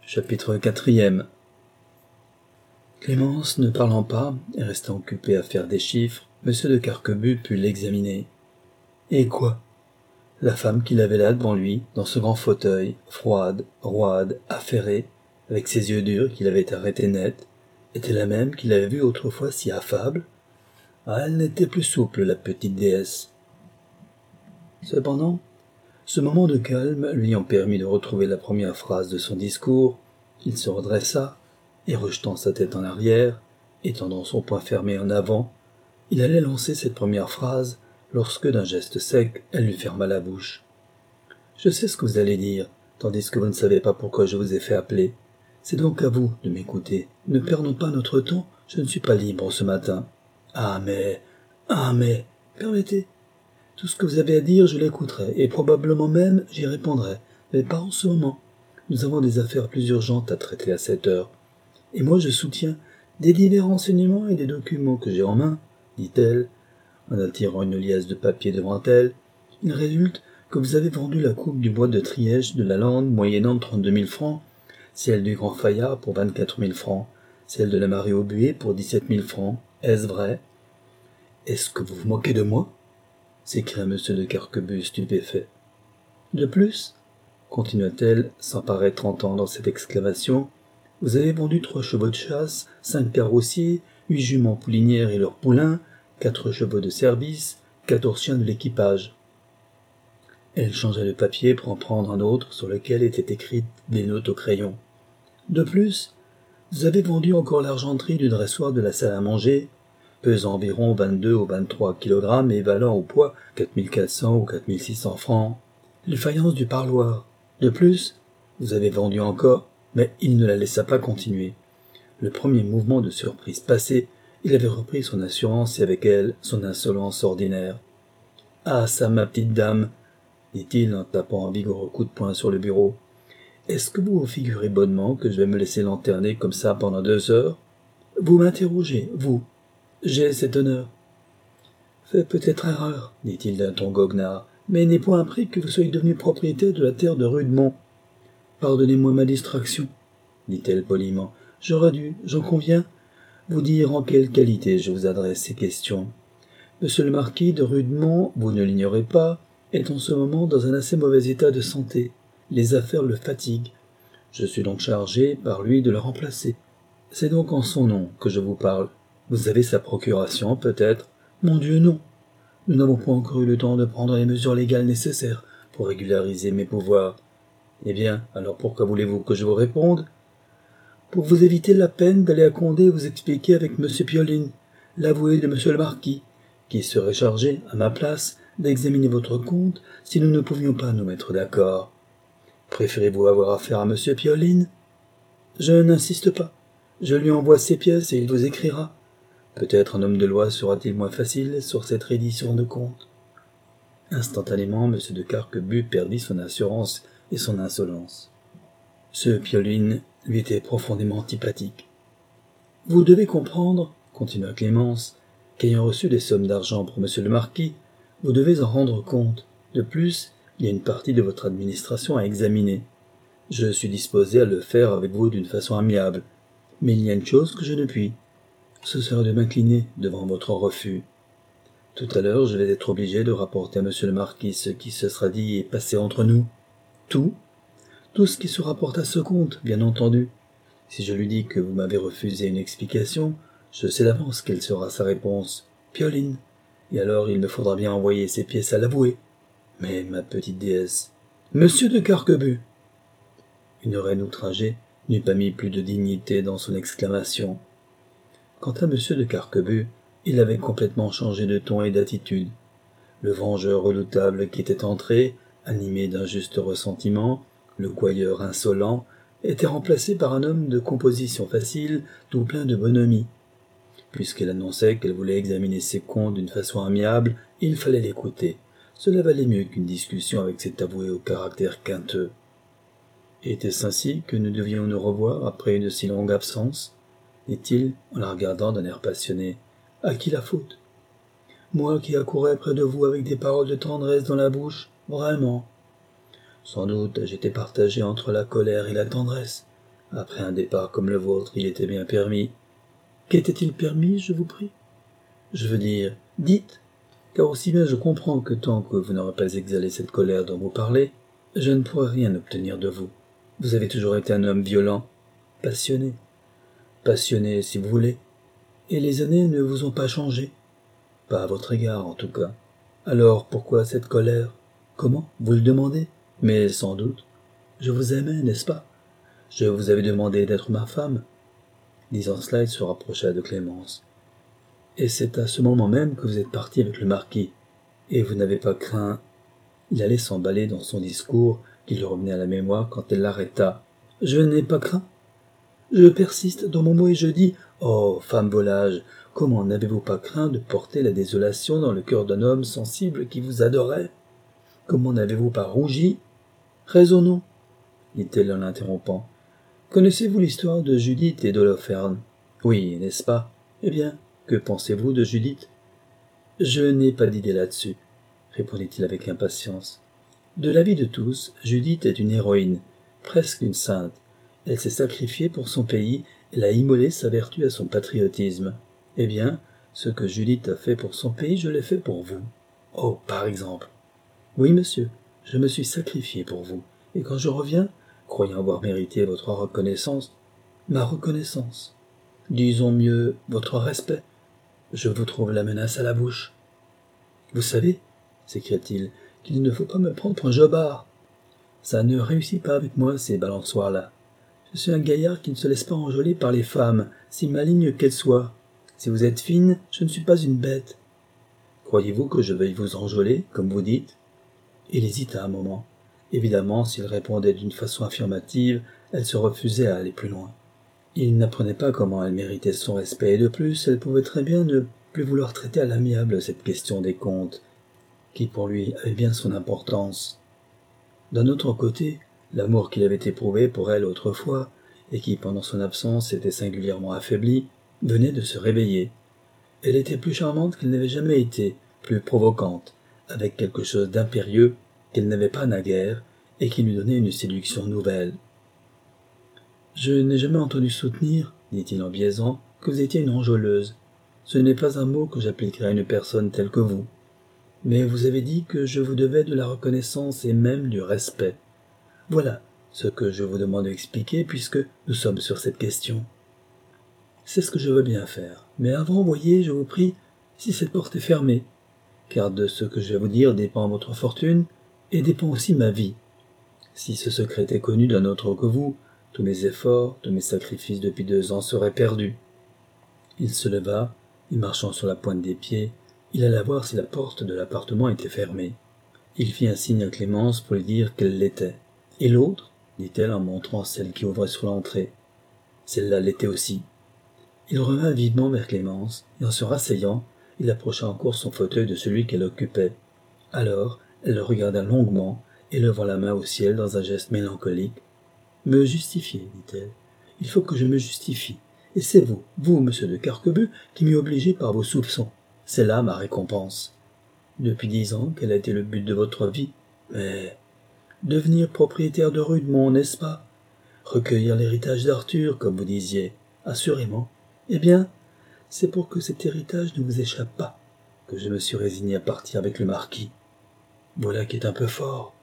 Chapitre 4. Clémence ne parlant pas et restant occupée à faire des chiffres, M. de Carquebus put l'examiner. Et quoi? La femme qu'il avait là devant lui, dans ce grand fauteuil, froide, roide, affairée, avec ses yeux durs qu'il avait arrêtés net, était la même qu'il avait vue autrefois si affable? Ah, elle n'était plus souple, la petite déesse. Cependant, ce moment de calme lui ayant permis de retrouver la première phrase de son discours, il se redressa, et rejetant sa tête en arrière, étendant son poing fermé en avant, il allait lancer cette première phrase, lorsque d'un geste sec, elle lui ferma la bouche. « Je sais ce que vous allez dire, tandis que vous ne savez pas pourquoi je vous ai fait appeler. C'est donc à vous de m'écouter. Ne perdons pas notre temps, je ne suis pas libre ce matin. Ah mais, permettez. Tout ce que vous avez à dire, je l'écouterai, et probablement même j'y répondrai, mais pas en ce moment. Nous avons des affaires plus urgentes à traiter à cette heure. Et moi je soutiens des divers renseignements et des documents que j'ai en main, dit-elle, en attirant une liasse de papier devant elle. Il résulte que vous avez vendu la coupe du bois de Triège de la Lande moyennant 32 000 francs, celle du Grand Fayard pour 24 000 francs, celle de la Marie Aubuée pour 17 000 francs. Est-ce vrai? Est-ce que vous vous moquez de moi? S'écria M. de Carquebus stupéfait. De plus, continua-t-elle sans paraître entendre cette exclamation, vous avez vendu 3 chevaux de chasse, 5 carrossiers, 8 juments poulinières et leurs poulains, 4 chevaux de service, 14 chiens de l'équipage. Elle changea le papier pour en prendre un autre sur lequel étaient écrites des notes au crayon. De plus, vous avez vendu encore l'argenterie du dressoir de la salle à manger, pesant environ 22 ou 23 kilogrammes et valant au poids 4400 ou 4600 francs. Les faïences du parloir. De plus, vous avez vendu encore, mais il ne la laissa pas continuer. Le premier mouvement de surprise passé, il avait repris son assurance et avec elle son insolence ordinaire. « Ah ça, ma petite dame, dit-il en tapant un vigoureux coup de poing sur le bureau. Est-ce que vous vous figurez bonnement que je vais me laisser lanterner comme ça pendant 2 heures? Vous m'interrogez, vous. J'ai cet honneur. Faites peut-être erreur, dit-il d'un ton goguenard, mais n'est point appris que vous soyez devenu propriétaire de la terre de Rudemont. Pardonnez-moi ma distraction, dit-elle poliment. J'aurais dû, j'en conviens, vous dire en quelle qualité je vous adresse ces questions. Monsieur le marquis de Rudemont, vous ne l'ignorez pas, est en ce moment dans un assez mauvais état de santé. Les affaires le fatiguent. Je suis donc chargé par lui de le remplacer. C'est donc en son nom que je vous parle. Vous avez sa procuration, peut-être? Mon Dieu, non. Nous n'avons pas encore eu le temps de prendre les mesures légales nécessaires pour régulariser mes pouvoirs. Eh bien, alors pourquoi voulez-vous que je vous réponde? Pour vous éviter la peine d'aller à Condé et vous expliquer avec M. Pioline, l'avoué de M. le marquis, qui serait chargé, à ma place, d'examiner votre compte si nous ne pouvions pas nous mettre d'accord. Préférez-vous avoir affaire à M. Pioline? Je n'insiste pas. Je lui envoie ses pièces et il vous écrira. Peut-être un homme de loi sera-t-il moins facile sur cette reddition de compte. Instantanément, M. de Carquebus perdit son assurance et son insolence. Ce Pioline lui était profondément antipathique. Vous devez comprendre, continua Clémence, qu'ayant reçu des sommes d'argent pour M. le marquis, vous devez en rendre compte. De plus, il y a une partie de votre administration à examiner. Je suis disposé à le faire avec vous d'une façon amiable, mais il y a une chose que je ne puis. Ce serait de m'incliner devant votre refus. Tout à l'heure, je vais être obligé de rapporter à M. le marquis ce qui se sera dit et passé entre nous. Tout ce qui se rapporte à ce compte, bien entendu. Si je lui dis que vous m'avez refusé une explication, je sais d'avance quelle sera sa réponse. Pioline. Et alors il me faudra bien envoyer ces pièces à l'avoué. Mais, ma petite déesse, Monsieur de Carquebus. Une reine outragée n'eût pas mis plus de dignité dans son exclamation. Quant à M. de Carquebus, il avait complètement changé de ton et d'attitude. Le vengeur redoutable qui était entré, animé d'un juste ressentiment, le gouailleur insolent, était remplacé par un homme de composition facile, tout plein de bonhomie. Puisqu'elle annonçait qu'elle voulait examiner ses comptes d'une façon amiable, il fallait l'écouter. Cela valait mieux qu'une discussion avec cet avoué au caractère quinteux. Était-ce ainsi que nous devions nous revoir après une si longue absence? Dit-il en la regardant d'un air passionné. À qui la faute? Moi qui accourais près de vous avec des paroles de tendresse dans la bouche, vraiment. Sans doute j'étais partagé entre la colère et la tendresse. Après un départ comme le vôtre, il était bien permis. Qu'était-il permis, je vous prie? Je veux dire, dites, car aussi bien je comprends que tant que vous n'aurez pas exhalé cette colère dont vous parlez, je ne pourrai rien obtenir de vous. Vous avez toujours été un homme violent, passionné. Passionné, si vous voulez. Et les années ne vous ont pas changé. Pas à votre égard, en tout cas. Alors, pourquoi cette colère? Comment? Vous le demandez? Mais sans doute. Je vous aimais, n'est-ce pas? Je vous avais demandé d'être ma femme. Disant cela, il se rapprocha de Clémence. Et c'est à ce moment même que vous êtes parti avec le marquis. Et vous n'avez pas craint... Il allait s'emballer dans son discours, qui lui revenait à la mémoire quand elle l'arrêta. Je n'ai pas craint. Je persiste dans mon mot et je dis, oh, femme volage, comment n'avez-vous pas craint de porter la désolation dans le cœur d'un homme sensible qui vous adorait? Comment n'avez-vous pas rougi? Raisonnons, dit-elle en l'interrompant. Connaissez-vous l'histoire de Judith et d'Holoferne? Oui, n'est-ce pas? Eh bien, que pensez-vous de Judith? Je n'ai pas d'idée là-dessus, répondit-il avec impatience. De l'avis de tous, Judith est une héroïne, presque une sainte. Elle s'est sacrifiée pour son pays, elle a immolé sa vertu à son patriotisme. Eh bien, ce que Judith a fait pour son pays, je l'ai fait pour vous. Oh, par exemple. Oui, monsieur, je me suis sacrifié pour vous, et quand je reviens, croyant avoir mérité votre reconnaissance, ma reconnaissance, disons mieux votre respect, je vous trouve la menace à la bouche. Vous savez, s'écria-t-il, qu'il ne faut pas me prendre pour un jobard. Ça ne réussit pas avec moi, ces balançoires-là. Je suis un gaillard qui ne se laisse pas enjôler par les femmes, si malignes qu'elles soient. Si vous êtes fine, je ne suis pas une bête. Croyez-vous que je veuille vous enjôler, comme vous dites? Il hésita un moment. Évidemment, s'il répondait d'une façon affirmative, elle se refusait à aller plus loin. Il n'apprenait pas comment elle méritait son respect, et de plus, elle pouvait très bien ne plus vouloir traiter à l'amiable cette question des comptes, qui pour lui avait bien son importance. D'un autre côté, l'amour qu'il avait éprouvé pour elle autrefois, et qui pendant son absence s'était singulièrement affaibli, venait de se réveiller. Elle était plus charmante qu'elle n'avait jamais été, plus provocante, avec quelque chose d'impérieux qu'elle n'avait pas naguère, et qui lui donnait une séduction nouvelle. « Je n'ai jamais entendu soutenir, dit-il en biaisant, que vous étiez une enjôleuse. Ce n'est pas un mot que j'appliquerai à une personne telle que vous. Mais vous avez dit que je vous devais de la reconnaissance et même du respect. Voilà ce que je vous demande d'expliquer puisque nous sommes sur cette question. C'est ce que je veux bien faire. Mais avant, voyez, je vous prie, si cette porte est fermée, car de ce que je vais vous dire dépend votre fortune et dépend aussi ma vie. Si ce secret est connu d'un autre que vous, tous mes efforts, tous mes sacrifices depuis 2 ans seraient perdus. Il se leva, et marchant sur la pointe des pieds, il alla voir si la porte de l'appartement était fermée. Il fit un signe à Clémence pour lui dire qu'elle l'était. « Et l'autre » dit-elle en montrant celle qui ouvrait sur l'entrée. Celle-là l'était aussi. Il revint vivement vers Clémence, et en se rasseyant, il approcha encore son fauteuil de celui qu'elle occupait. Alors, elle le regarda longuement, et levant la main au ciel dans un geste mélancolique. « Me justifier, dit-elle. Il faut que je me justifie. Et c'est vous, monsieur de Carquebue, qui m'y obligez par vos soupçons. C'est là ma récompense. Depuis 10 ans, quel a été le but de votre vie? Mais devenir propriétaire de Rudemont, n'est-ce pas? Recueillir l'héritage d'Arthur, comme vous disiez, assurément. Eh bien, c'est pour que cet héritage ne vous échappe pas que je me suis résigné à partir avec le marquis. Voilà qui est un peu fort.